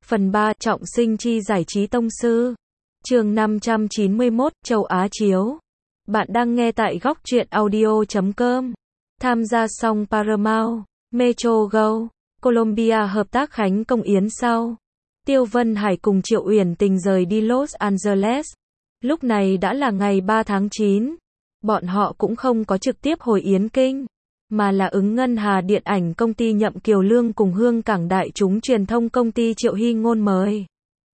Phần 3, trọng sinh chi giải trí tông sư. Chương 591, châu Á chiếu. Bạn đang nghe tại góc truyện audio.com. Tham gia xong Paramount, Metro Go, Colombia hợp tác khánh công yến sau. Tiêu Vân Hải cùng Triệu Uyển Tình rời đi Los Angeles. Lúc này đã là ngày 3 tháng 9. Bọn họ cũng không có trực tiếp hồi Yến Kinh, mà là ứng Ngân Hà Điện ảnh công ty Nhậm Kiều Lương cùng Hương Cảng Đại chúng truyền thông công ty Triệu Hy Ngôn mời.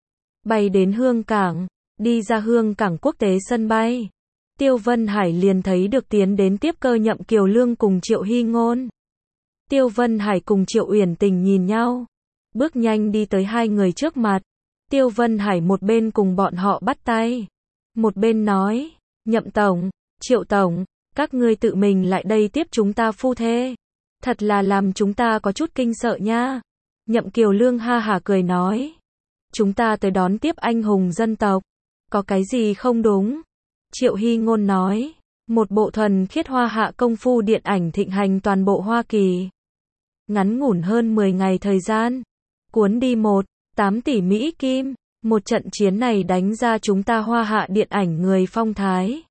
Bay đến Hương Cảng, đi ra Hương Cảng quốc tế sân bay. Tiêu Vân Hải liền thấy được tiến đến tiếp cơ Nhậm Kiều Lương cùng Triệu Hy Ngôn. Tiêu Vân Hải cùng Triệu Uyển Tình nhìn nhau, bước nhanh đi tới hai người trước mặt. Tiêu Vân Hải một bên cùng bọn họ bắt tay, một bên nói, Nhậm Tổng, Triệu Tổng, các ngươi tự mình lại đây tiếp chúng ta phu thê. Thật là làm chúng ta có chút kinh sợ nha. Nhậm Kiều Lương ha hả cười nói, chúng ta tới đón tiếp anh hùng dân tộc, có cái gì không đúng? Triệu Hy Ngôn nói, một bộ thuần khiết hoa hạ công phu điện ảnh thịnh hành toàn bộ Hoa Kỳ. Ngắn ngủn hơn 10 ngày thời gian, cuốn đi 8 tỷ Mỹ Kim, một trận chiến này đánh ra chúng ta hoa hạ điện ảnh người phong thái.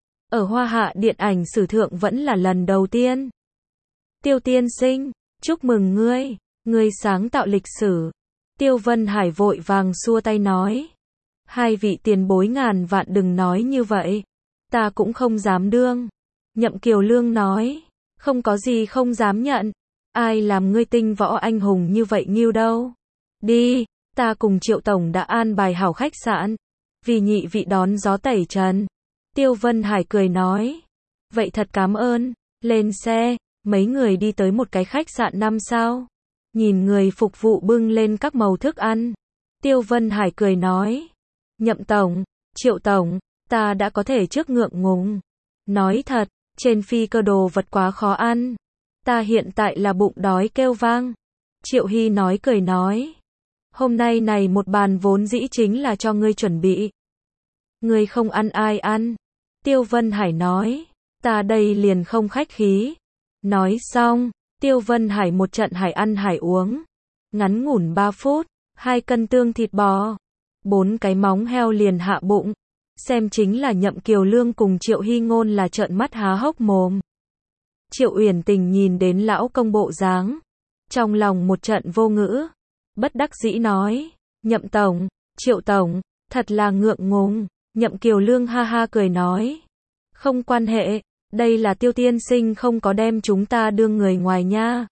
Ở hoa hạ điện ảnh sử thượng vẫn là lần đầu tiên. Tiêu tiên sinh, chúc mừng ngươi sáng tạo lịch sử. Tiêu Vân Hải vội vàng xua tay nói, hai vị tiền bối ngàn vạn đừng nói như vậy, ta cũng không dám đương. Nhậm Kiều Lương nói, không có gì không dám nhận, ai làm ngươi tinh võ anh hùng như vậy nghiêu đâu. Đi, ta cùng Triệu Tổng đã an bài hảo khách sạn, vì nhị vị đón gió tẩy trần. Tiêu Vân Hải cười nói, vậy thật cảm ơn. Lên xe, mấy người đi tới một cái khách sạn 5 sao. Nhìn người phục vụ bưng lên các màu thức ăn, Tiêu Vân Hải cười nói, Nhậm Tổng, Triệu Tổng, ta đã có thể trước ngượng ngùng. Nói thật, trên phi cơ đồ vật quá khó ăn. Ta hiện tại là bụng đói kêu vang. Triệu Hy nói cười nói, hôm nay này một bàn vốn dĩ chính là cho ngươi chuẩn bị. Ngươi không ăn ai ăn. Tiêu Vân Hải nói, ta đây liền không khách khí. Nói xong, Tiêu Vân Hải một trận hải ăn hải uống. Ngắn ngủn 3 phút, 2 cân tương thịt bò, 4 cái móng heo liền hạ bụng. Xem chính là Nhậm Kiều Lương cùng Triệu Hy Ngôn là trợn mắt há hốc mồm. Triệu Uyển Tình nhìn đến lão công bộ dáng, trong lòng một trận vô ngữ, bất đắc dĩ nói, Nhậm Tổng, Triệu Tổng, thật là ngượng ngùng. Nhậm Kiều Lương ha ha cười nói, không quan hệ, đây là Tiêu tiên sinh không có đem chúng ta đương người ngoài nha.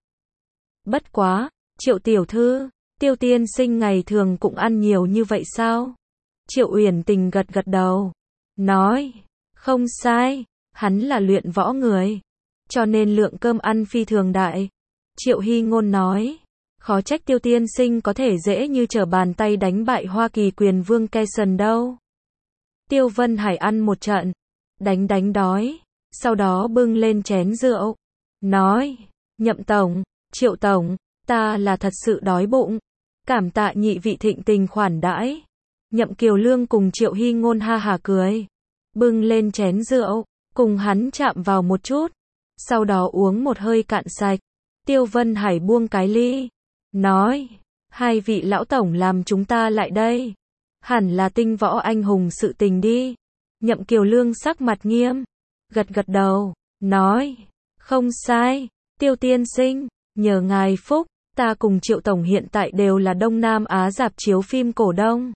Bất quá, Triệu tiểu thư, Tiêu tiên sinh ngày thường cũng ăn nhiều như vậy sao? Triệu Uyển Tình gật gật đầu, nói, không sai, hắn là luyện võ người, cho nên lượng cơm ăn phi thường đại. Triệu Hy Ngôn nói, khó trách Tiêu tiên sinh có thể dễ như trở bàn tay đánh bại Hoa Kỳ quyền vương Kayson đâu. Tiêu Vân Hải ăn một trận, đánh đói, sau đó bưng lên chén rượu, nói, Nhậm Tổng, Triệu Tổng, ta là thật sự đói bụng, cảm tạ nhị vị thịnh tình khoản đãi. Nhậm Kiều Lương cùng Triệu Hy Ngôn ha hả cười, bưng lên chén rượu, cùng hắn chạm vào một chút, sau đó uống một hơi cạn sạch. Tiêu Vân Hải buông cái ly, nói, hai vị lão tổng làm chúng ta lại đây, hẳn là tinh võ anh hùng sự tình đi. Nhậm Kiều Lương sắc mặt nghiêm, gật gật đầu, nói, không sai, Tiêu tiên sinh, nhờ ngài phúc, ta cùng Triệu Tổng hiện tại đều là Đông Nam Á rạp chiếu phim cổ đông.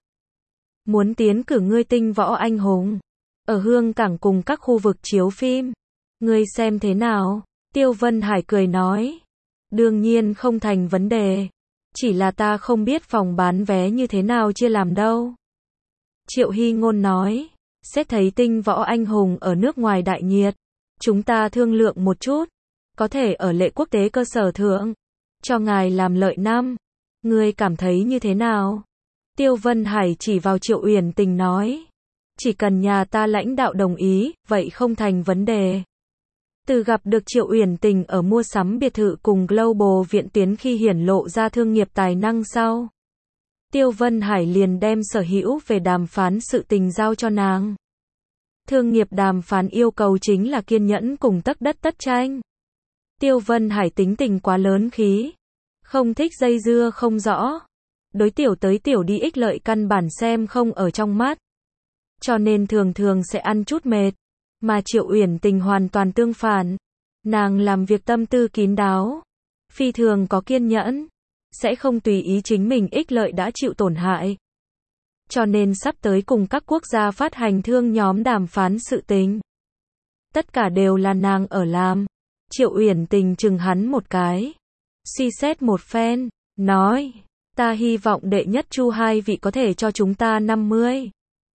Muốn tiến cử ngươi tinh võ anh hùng, ở Hương Cảng cùng các khu vực chiếu phim. Ngươi xem thế nào? Tiêu Vân Hải cười nói, đương nhiên không thành vấn đề, chỉ là ta không biết phòng bán vé như thế nào chia làm đâu. Triệu Hy Ngôn nói, xét thấy tinh võ anh hùng ở nước ngoài đại nhiệt, chúng ta thương lượng một chút, có thể ở lệ quốc tế cơ sở thượng, cho ngài làm lợi năm. Ngươi cảm thấy như thế nào? Tiêu Vân Hải chỉ vào Triệu Uyển Tình nói, chỉ cần nhà ta lãnh đạo đồng ý, vậy không thành vấn đề. Từ gặp được Triệu Uyển Tình ở mua sắm biệt thự cùng Global Viện Tiến khi hiển lộ ra thương nghiệp tài năng sau, Tiêu Vân Hải liền đem sở hữu về đàm phán sự tình giao cho nàng. Thương nghiệp đàm phán yêu cầu chính là kiên nhẫn cùng tất đất tất tranh. Tiêu Vân Hải tính tình quá lớn khí, không thích dây dưa không rõ. Đối tiểu tới tiểu đi ích lợi căn bản xem không ở trong mắt. Cho nên thường thường sẽ ăn chút mệt. Mà Triệu Uyển Tình hoàn toàn tương phản. Nàng làm việc tâm tư kín đáo. Phi thường có kiên nhẫn. Sẽ không tùy ý chính mình ích lợi đã chịu tổn hại. Cho nên sắp tới cùng các quốc gia phát hành thương nhóm đàm phán sự tình. Tất cả đều là nàng ở làm. Triệu Uyển Tình chừng hắn một cái. Suy xét một phen, nói, ta hy vọng đệ nhất chu hai vị có thể cho chúng ta 50.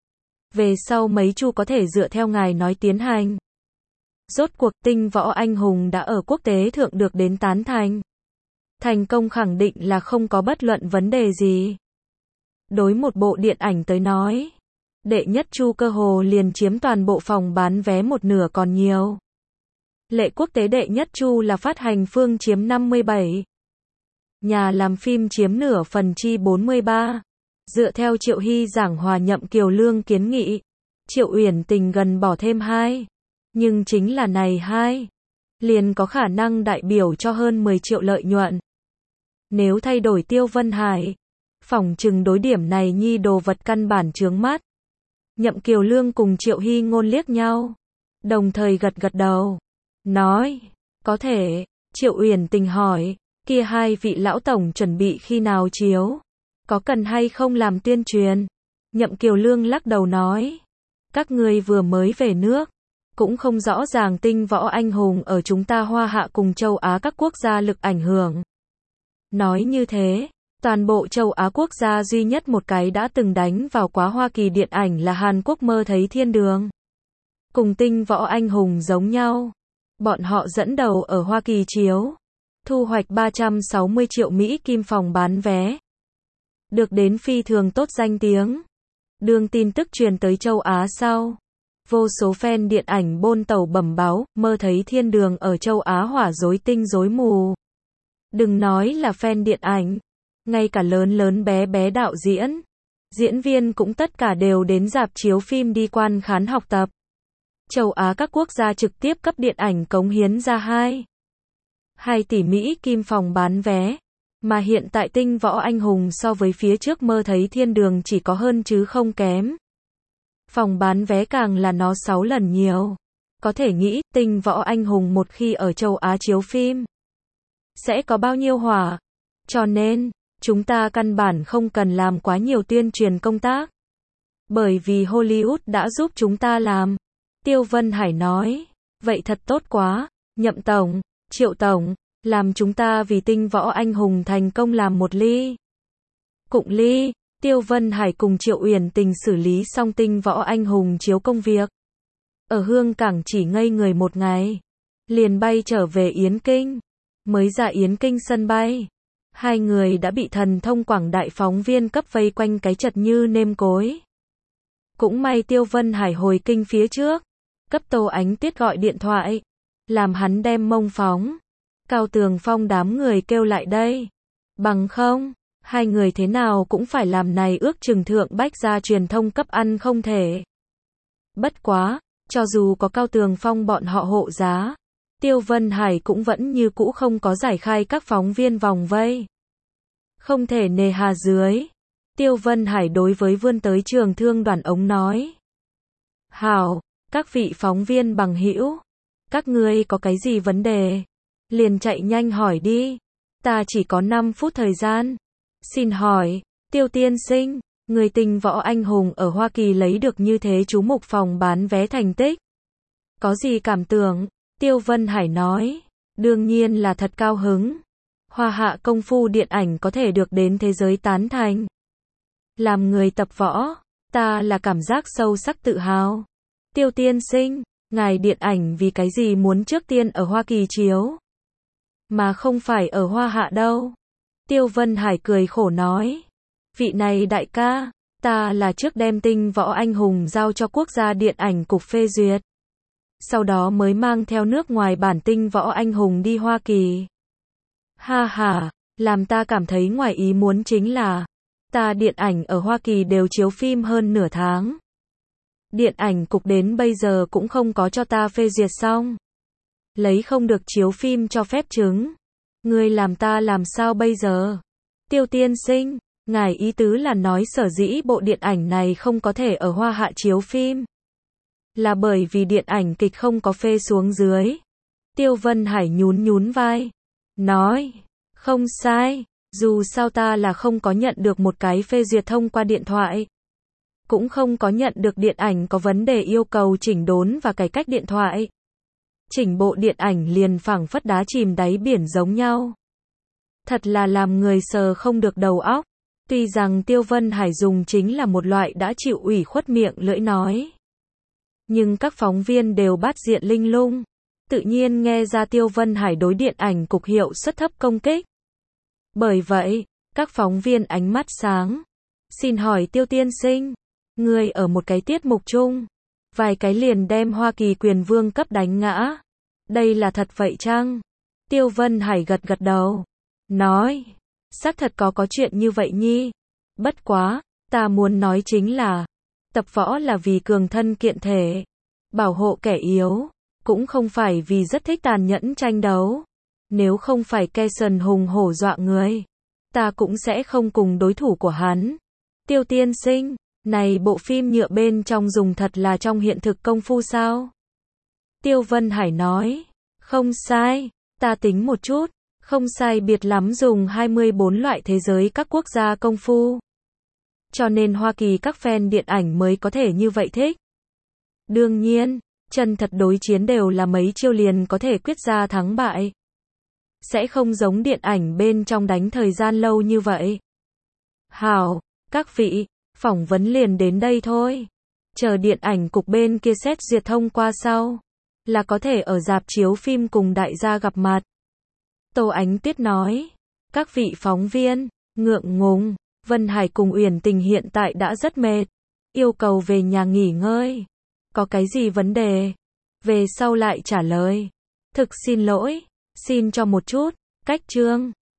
Về sau mấy chu có thể dựa theo ngài nói tiến hành. Rốt cuộc tinh võ anh hùng đã ở quốc tế thượng được đến tán thành. Thành công khẳng định là không có bất luận vấn đề gì. Đối một bộ điện ảnh tới nói, đệ nhất chu cơ hồ liền chiếm toàn bộ phòng bán vé một nửa còn nhiều. Lệ quốc tế đệ nhất chu là phát hành phương chiếm 57. Nhà làm phim chiếm nửa phần chi 43. Dựa theo Triệu Hy giảng hòa nhậm Kiều Lương kiến nghị, Triệu Uyển Tình gần bỏ thêm 2. Nhưng chính là này 2. Liền có khả năng đại biểu cho hơn 10 triệu lợi nhuận. Nếu thay đổi Tiêu Vân Hải, phỏng chừng đối điểm này nhi đồ vật căn bản chướng mắt. Nhậm Kiều Lương cùng Triệu Hy ngôn liếc nhau. Đồng thời gật gật đầu. Nói, có thể. Triệu Uyển Tình hỏi, kia hai vị lão tổng chuẩn bị khi nào chiếu? Có cần hay không làm tuyên truyền? Nhậm Kiều Lương lắc đầu nói, các ngươi vừa mới về nước, cũng không rõ ràng tinh võ anh hùng ở chúng ta Hoa Hạ cùng châu Á các quốc gia lực ảnh hưởng. Nói như thế, toàn bộ châu Á quốc gia duy nhất một cái đã từng đánh vào quá Hoa Kỳ điện ảnh là Hàn Quốc Mơ Thấy Thiên Đường. Cùng tinh võ anh hùng giống nhau. Bọn họ dẫn đầu ở Hoa Kỳ chiếu. Thu hoạch 360 triệu Mỹ Kim phòng bán vé. Được đến phi thường tốt danh tiếng. Đường tin tức truyền tới châu Á sau. Vô số fan điện ảnh bôn tàu bẩm báo, Mơ Thấy Thiên Đường ở châu Á hỏa rối tinh rối mù. Đừng nói là fan điện ảnh. Ngay cả lớn lớn bé bé đạo diễn. Diễn viên cũng tất cả đều đến rạp chiếu phim đi quan khán học tập. Châu Á các quốc gia trực tiếp cấp điện ảnh cống hiến ra 2 tỷ Mỹ Kim phòng bán vé. Mà hiện tại tinh võ anh hùng so với phía trước Mơ Thấy Thiên Đường chỉ có hơn chứ không kém. Phòng bán vé càng là nó 6 lần nhiều. Có thể nghĩ, tinh võ anh hùng một khi ở châu Á chiếu phim, sẽ có bao nhiêu hỏa. Cho nên, chúng ta căn bản không cần làm quá nhiều tuyên truyền công tác. Bởi vì Hollywood đã giúp chúng ta làm. Tiêu Vân Hải nói, vậy thật tốt quá, Nhậm Tổng, Triệu Tổng, làm chúng ta vì tinh võ anh hùng thành công làm một ly. Cụng ly, Tiêu Vân Hải cùng Triệu Uyển Tình xử lý xong tinh võ anh hùng chiếu công việc. Ở Hương Cảng chỉ ngây người một ngày. Liền bay trở về Yến Kinh. Mới ra Yến Kinh sân bay. Hai người đã bị thần thông quảng đại phóng viên cấp vây quanh cái chật như nêm cối. Cũng may Tiêu Vân Hải hồi kinh phía trước. Cấp Tô Ánh Tuyết gọi điện thoại. Làm hắn đem mông phóng. Cao Tường Phong đám người kêu lại đây. Bằng không, hai người thế nào cũng phải làm này ước chừng thượng bách gia truyền thông cấp ăn không thể. Bất quá, cho dù có Cao Tường Phong bọn họ hộ giá, Tiêu Vân Hải cũng vẫn như cũ không có giải khai các phóng viên vòng vây. Không thể nề hà dưới. Tiêu Vân Hải đối với vươn tới Trường Thương Đoàn ống nói. Hảo, các vị phóng viên bằng hữu, các ngươi có cái gì vấn đề? Liền chạy nhanh hỏi đi. Ta chỉ có 5 phút thời gian. Xin hỏi, Tiêu tiên sinh, người tinh võ anh hùng ở Hoa Kỳ lấy được như thế chú mục phòng bán vé thành tích. Có gì cảm tưởng? Tiêu Vân Hải nói, đương nhiên là thật cao hứng. Hoa Hạ công phu điện ảnh có thể được đến thế giới tán thành. Làm người tập võ, ta là cảm giác sâu sắc tự hào. Tiêu tiên sinh, ngài điện ảnh vì cái gì muốn trước tiên ở Hoa Kỳ chiếu? Mà không phải ở Hoa Hạ đâu. Tiêu Vân Hải cười khổ nói. Vị này đại ca, ta là trước đem tinh võ anh hùng giao cho quốc gia điện ảnh cục phê duyệt. Sau đó mới mang theo nước ngoài bản tinh võ anh hùng đi Hoa Kỳ. Ha ha, làm ta cảm thấy ngoài ý muốn chính là, ta điện ảnh ở Hoa Kỳ đều chiếu phim hơn nửa tháng. Điện ảnh cục đến bây giờ cũng không có cho ta phê duyệt xong. Lấy không được chiếu phim cho phép chứng. Ngươi làm ta làm sao bây giờ? Tiêu tiên sinh, Ngài ý tứ là nói sở dĩ bộ điện ảnh này không có thể ở Hoa Hạ chiếu phim, là bởi vì điện ảnh kịch không có phê xuống dưới. Tiêu Vân Hải nhún nhún vai, nói, không sai, dù sao ta là không có nhận được một cái phê duyệt thông qua điện thoại. Cũng không có nhận được điện ảnh có vấn đề yêu cầu chỉnh đốn và cải cách điện thoại. Chỉnh bộ điện ảnh liền phảng phất đá chìm đáy biển giống nhau. Thật là làm người sờ không được đầu óc. Tuy rằng Tiêu Vân Hải dùng chính là một loại đã chịu ủy khuất miệng lưỡi nói. Nhưng các phóng viên đều bắt diện linh lung. Tự nhiên nghe ra Tiêu Vân Hải đối điện ảnh cục hiệu suất thấp công kích. Bởi vậy, các phóng viên ánh mắt sáng. Xin hỏi Tiêu tiên sinh, người ở một cái tiết mục chung, vài cái liền đem Hoa Kỳ quyền vương cấp đánh ngã. Đây là thật vậy chăng? Tiêu Vân Hải gật gật đầu. Nói, xác thật có chuyện như vậy nhi. Bất quá, ta muốn nói chính là, tập võ là vì cường thân kiện thể, bảo hộ kẻ yếu, cũng không phải vì rất thích tàn nhẫn tranh đấu. Nếu không phải Cason hùng hổ dọa người, ta cũng sẽ không cùng đối thủ của hắn. Tiêu tiên sinh, này bộ phim nhựa bên trong dùng thật là trong hiện thực công phu sao? Tiêu Vân Hải nói, không sai, ta tính một chút, không sai biệt lắm dùng 24 loại thế giới các quốc gia công phu. Cho nên Hoa Kỳ các fan điện ảnh mới có thể như vậy thích. Đương nhiên, chân thật đối chiến đều là mấy chiêu liền có thể quyết ra thắng bại. Sẽ không giống điện ảnh bên trong đánh thời gian lâu như vậy. Hảo, các vị, phỏng vấn liền đến đây thôi. Chờ điện ảnh cục bên kia xét duyệt thông qua sau, là có thể ở rạp chiếu phim cùng đại gia gặp mặt. Tô Ánh Tuyết nói, các vị phóng viên, ngượng ngùng, Vân Hải cùng Uyển Tình hiện tại đã rất mệt, yêu cầu về nhà nghỉ ngơi. Có cái gì vấn đề? Về sau lại trả lời. Thực xin lỗi, xin cho một chút, cách chương.